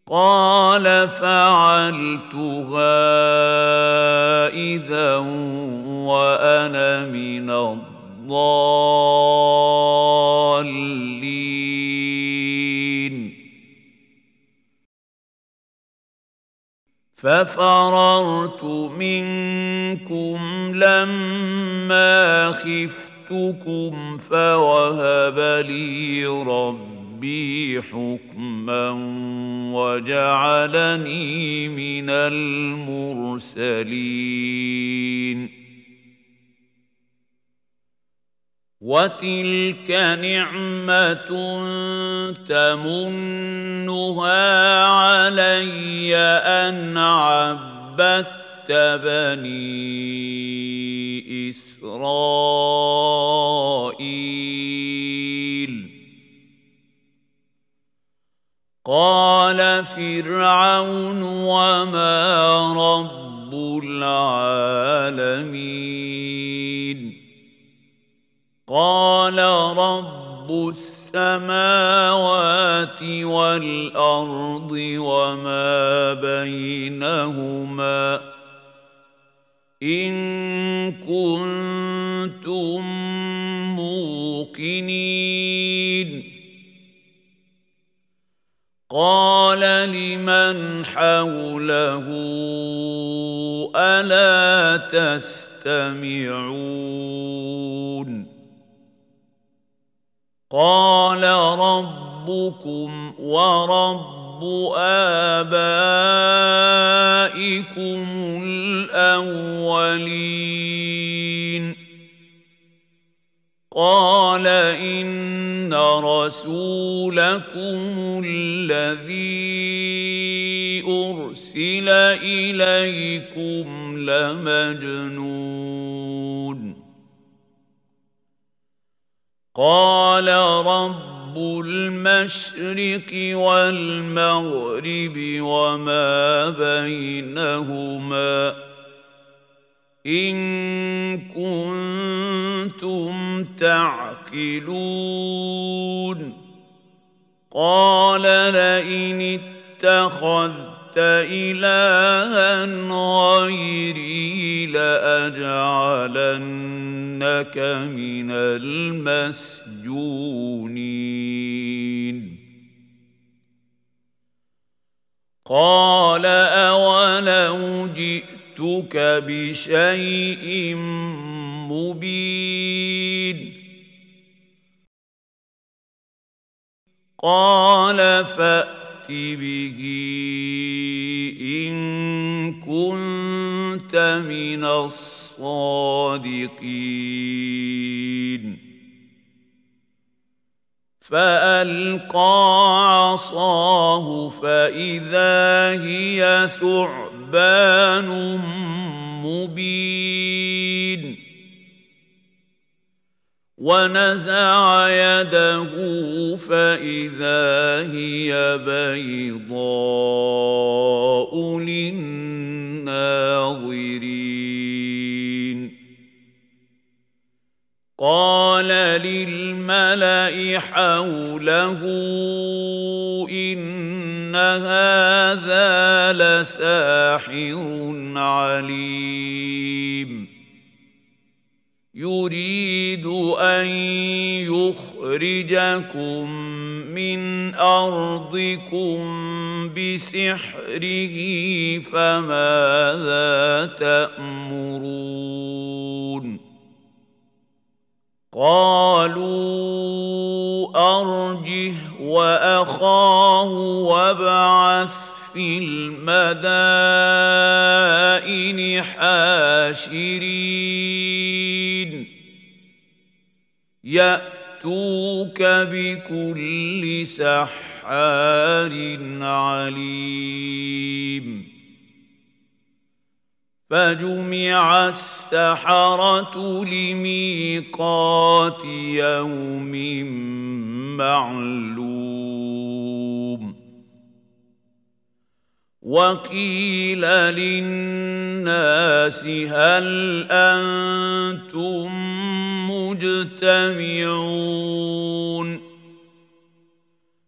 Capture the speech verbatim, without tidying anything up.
قال فعلتها إذا وأنا من الضالين ففررت منكم لما خفتكم فوهب لي ربي حكما وجعلني من المرسلين وتلك نعمة تمنها علي أن عبدت بني إسرائيل قال فرعون وما رب العالمين قال رب السماوات والأرض وما بينهما إن كنتم موقنين قال لمن حوله ألا تستمعون قال ربكم ورب آبائكم الأولين قال إن رسولكم الذي أرسل إليكم لمجنون قال رب المشرق والمغرب وما بينهما إن كنتم تعقلون قال لئن اتخذت إلها غيري لأجعلنك من المسجونين قال أولو جئتك بشيء مبين قال فأت به إن كنت من الصادقين فألقى عصاه فإذا هي ثعبان مبين ونزع يده فإذا هي بيضاء للناظرين قال للملأ حوله إن هذا لساحر عليم يريد أن يخرجكم من أرضكم بسحره فماذا تأمرون قالوا أرجه وأخاه وابعث في المدائن حاشرين يأتوك بكل سحار عليم فجمع السحرة لميقات يوم معلوم وقيل للناس هل أنتم مجتمعون